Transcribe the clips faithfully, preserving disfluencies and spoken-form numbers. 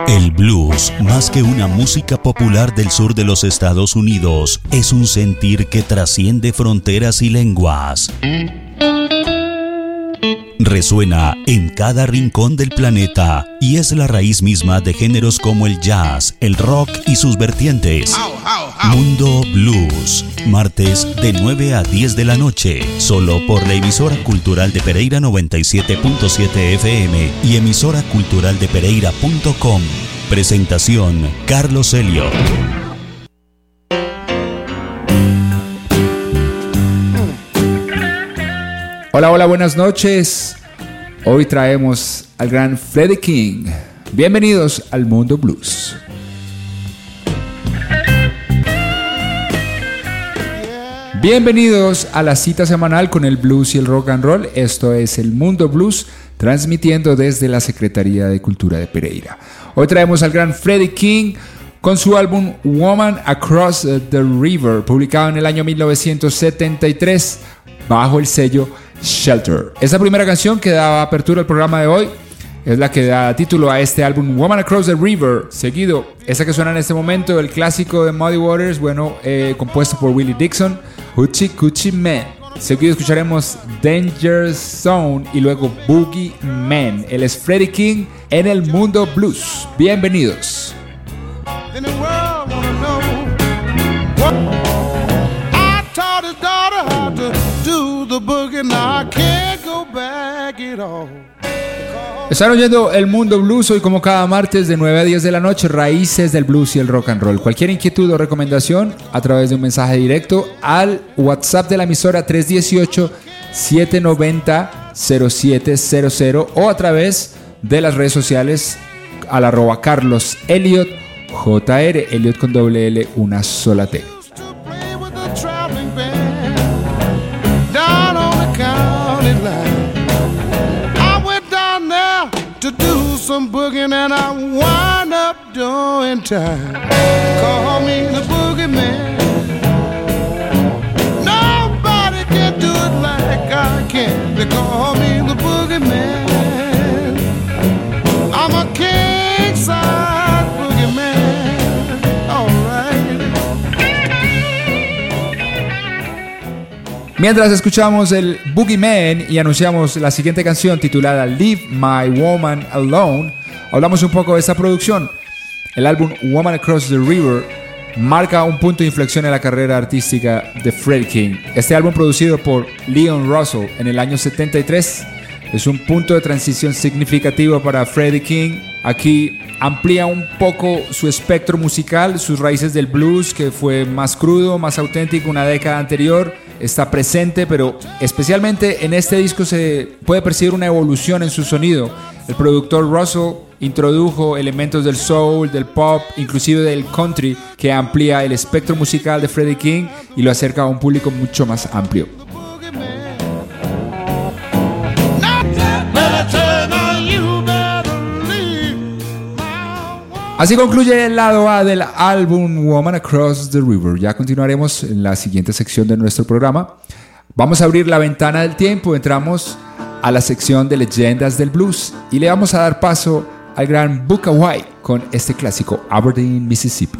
El blues, más que una música popular del sur de los Estados Unidos, es un sentir que trasciende fronteras y lenguas. Resuena en cada rincón del planeta y es la raíz misma de géneros como el jazz, el rock y sus vertientes. Mundo Blues, martes de nueve a diez de la noche, solo por la emisora cultural de Pereira noventa y siete punto siete F M y emisora cultural de Pereira punto com. Presentación, Carlos Elliott. Hola, hola, buenas noches. Hoy traemos al gran Freddie King. Bienvenidos al Mundo Blues. Bienvenidos a la cita semanal con el blues y el rock and roll. Esto es el Mundo Blues, transmitiendo desde la Secretaría de Cultura de Pereira. Hoy traemos al gran Freddie King con su álbum Woman Across the River, publicado en el año mil novecientos setenta y tres bajo el sello Shelter. Esta primera canción que da apertura al programa de hoy es la que da título a este álbum, Woman Across the River. Seguido, esta que suena en este momento, el clásico de Muddy Waters, bueno, eh, compuesto por Willie Dixon, Hoochie Coochie Man. Seguido escucharemos Danger Zone y luego Boogie Man. Él es Freddie King en el Mundo Blues. Bienvenidos. Están oyendo el Mundo Blues hoy como cada martes de nueve a diez de la noche, raíces del blues y el rock and roll. Cualquier inquietud o recomendación a través de un mensaje directo al WhatsApp de la emisora tres uno ocho, siete nueve cero, cero siete cero cero o a través de las redes sociales al arroba Carlos Elliott J R, Elliott con doble L, una sola T. To do some booging and I wind up doing time. Call me the boogeyman. Nobody can do it like I can. They call me the boogeyman. I'm a king size boogeyman. Alright. Mientras escuchamos el Boogeyman y anunciamos la siguiente canción titulada Leave My Woman Alone, hablamos un poco de esta producción. El álbum Woman Across the River marca un punto de inflexión en la carrera artística de Freddie King. Este álbum, producido por Leon Russell en el año setenta y tres, es un punto de transición significativo para Freddie King. Aquí amplía un poco su espectro musical, sus raíces del blues, que fue más crudo, más auténtico una década anterior, está presente, pero especialmente en este disco se puede percibir una evolución en su sonido. El productor Russell introdujo elementos del soul, del pop, inclusive del country, que amplía el espectro musical de Freddie King y lo acerca a un público mucho más amplio. Así concluye el lado A del álbum Woman Across the River. Ya continuaremos en la siguiente sección de nuestro programa. Vamos a abrir la ventana del tiempo, entramos a la sección de leyendas del blues y le vamos a dar paso al gran Booker White con este clásico Aberdeen, Mississippi.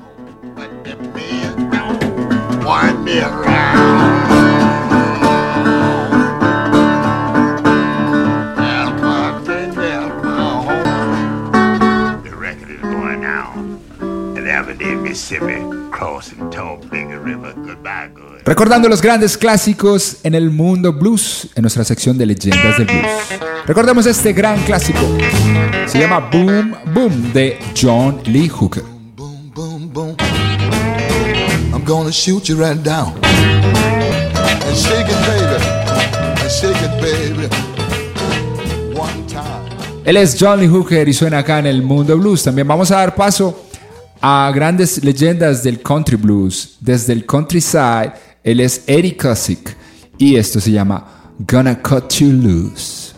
Recordando los grandes clásicos en el mundo blues, en nuestra sección de leyendas del blues. Recordemos este gran clásico. Se llama Boom Boom de John Lee Hooker. Boom, boom, boom. I'm gonna shoot you right down. And shake it, baby. And shake it, baby. One time. Él es John Lee Hooker y suena acá en el mundo blues. También vamos a dar paso a grandes leyendas del country blues. Desde el countryside, él es Eddie Cusick y esto se llama Gonna Cut You Loose.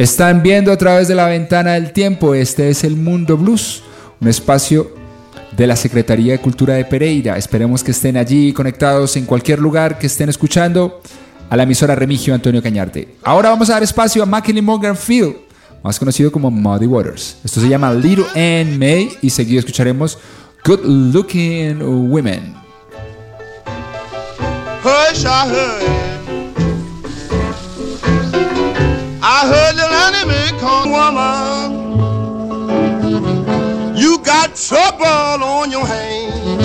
Están viendo a través de la ventana del tiempo. Este es el Mundo Blues, un espacio de la Secretaría de Cultura de Pereira. Esperemos que estén allí conectados en cualquier lugar que estén escuchando a la emisora Remigio Antonio Cañarte. Ahora vamos a dar espacio a McKinley Morgan Field, más conocido como Muddy Waters. Esto se llama Little Ann May y seguido escucharemos Good Looking Women. Hush, I heard. I heard the enemy call woman. You got trouble on your hands.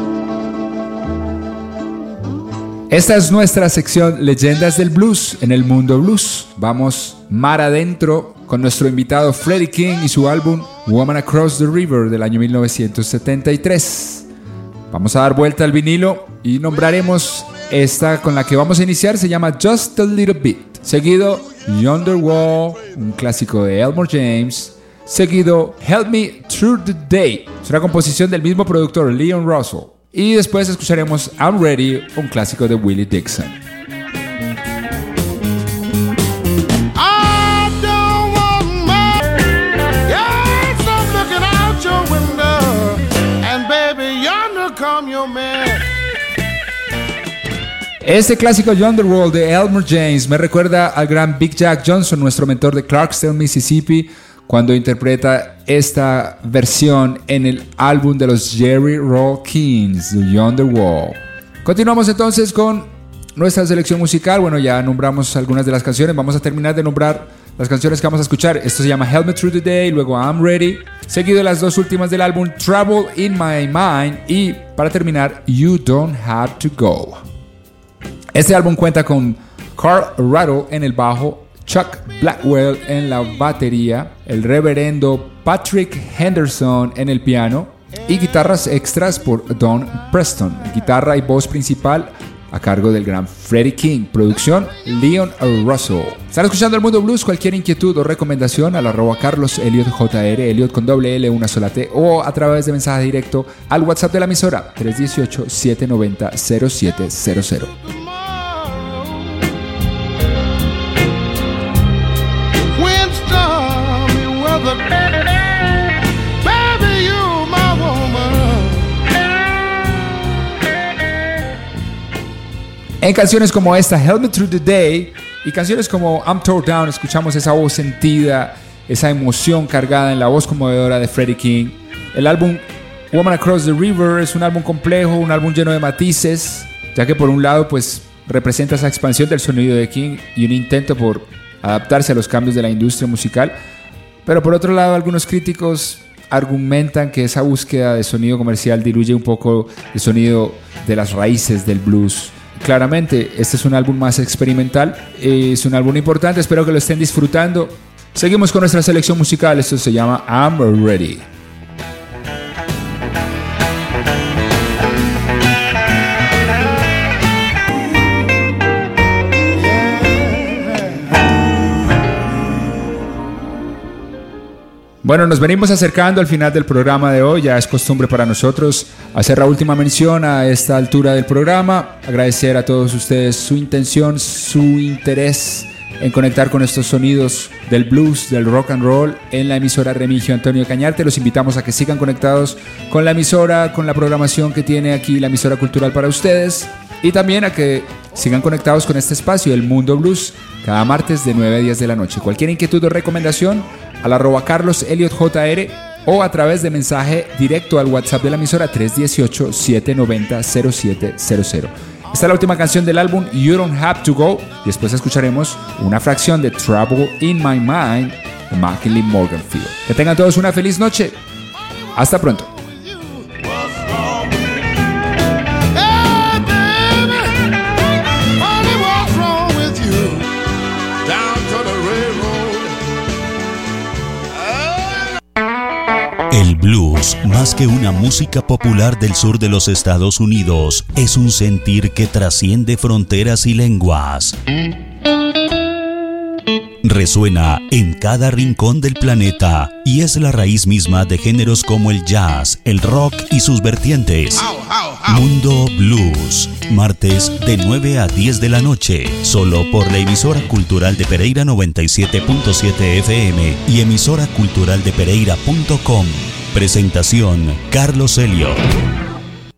Esta es nuestra sección Leyendas del Blues en el Mundo Blues. Vamos mar adentro con nuestro invitado Freddie King y su álbum Woman Across the River del año mil novecientos setenta y tres. Vamos a dar vuelta al vinilo y nombraremos esta con la que vamos a iniciar. Se llama Just a Little Bit. Seguido Yonder Wall, un clásico de Elmore James. Seguido Help Me Through the Day. Es una composición del mismo productor Leon Russell. Y después escucharemos I'm Ready, un clásico de Willie Dixon. I don't want my yes, I'm looking out your window, and baby, yonder come your man. Este clásico Yonder Wall de Elmore James me recuerda al gran Big Jack Johnson, nuestro mentor de Clarksdale, Mississippi, cuando interpreta esta versión en el álbum de los Jerry Roll Kings, The Yonder Wall. Continuamos entonces con nuestra selección musical. Bueno, ya nombramos algunas de las canciones. Vamos a terminar de nombrar las canciones que vamos a escuchar. Esto se llama Help Me Through the Day, luego I'm Ready, seguido de las dos últimas del álbum Trouble in My Mind y para terminar You Don't Have to Go. Este álbum cuenta con Carl Rattle en el bajo, Chuck Blackwell en la batería, el reverendo Patrick Henderson en el piano y guitarras extras por Don Preston, guitarra y voz principal a cargo del gran Freddie King, producción Leon Russell. Están escuchando el Mundo Blues. Cualquier inquietud o recomendación al arroba Carlos Elliot J R, Elliot con doble L, una sola T, o a través de mensaje directo al WhatsApp de la emisora tres uno ocho, siete nueve cero, cero siete cero cero. Baby, you my woman. En canciones como esta, Help Me Through the Day, y canciones como I'm Tore Down, escuchamos esa voz sentida, esa emoción cargada en la voz conmovedora de Freddie King. El álbum Woman Across the River es un álbum complejo, un álbum lleno de matices, ya que por un lado pues representa esa expansión del sonido de King y un intento por adaptarse a los cambios de la industria musical. Pero por otro lado, algunos críticos argumentan que esa búsqueda de sonido comercial diluye un poco el sonido de las raíces del blues. Claramente, este es un álbum más experimental, es un álbum importante, espero que lo estén disfrutando. Seguimos con nuestra selección musical, esto se llama I'm Ready. Bueno, nos venimos acercando al final del programa de hoy. Ya es costumbre para nosotros hacer la última mención a esta altura del programa. Agradecer a todos ustedes su intención, su interés en conectar con estos sonidos del blues, del rock and roll en la emisora Remigio Antonio Cañarte. Los invitamos a que sigan conectados con la emisora, con la programación que tiene aquí la emisora cultural para ustedes. Y también a que sigan conectados con este espacio, el Mundo Blues, cada martes de nueve a diez de la noche. Cualquier inquietud o recomendación al arroba Carlos Elliot J R o a través de mensaje directo al WhatsApp de la emisora tres uno ocho, siete nueve cero, cero siete cero cero. Esta es la última canción del álbum You Don't Have to Go y después escucharemos una fracción de Trouble in My Mind de McKinley Morgan Field. Que tengan todos una feliz noche. Hasta pronto. El blues, más que una música popular del sur de los Estados Unidos, es un sentir que trasciende fronteras y lenguas. resuena en cada rincón del planeta y es la raíz misma de géneros como el jazz, el rock y sus vertientes. Mundo Blues, martes de nueve a diez de la noche, solo por la emisora cultural de Pereira noventa y siete punto siete F M y emisora cultural de Pereira punto com. Presentación Carlos Elliot.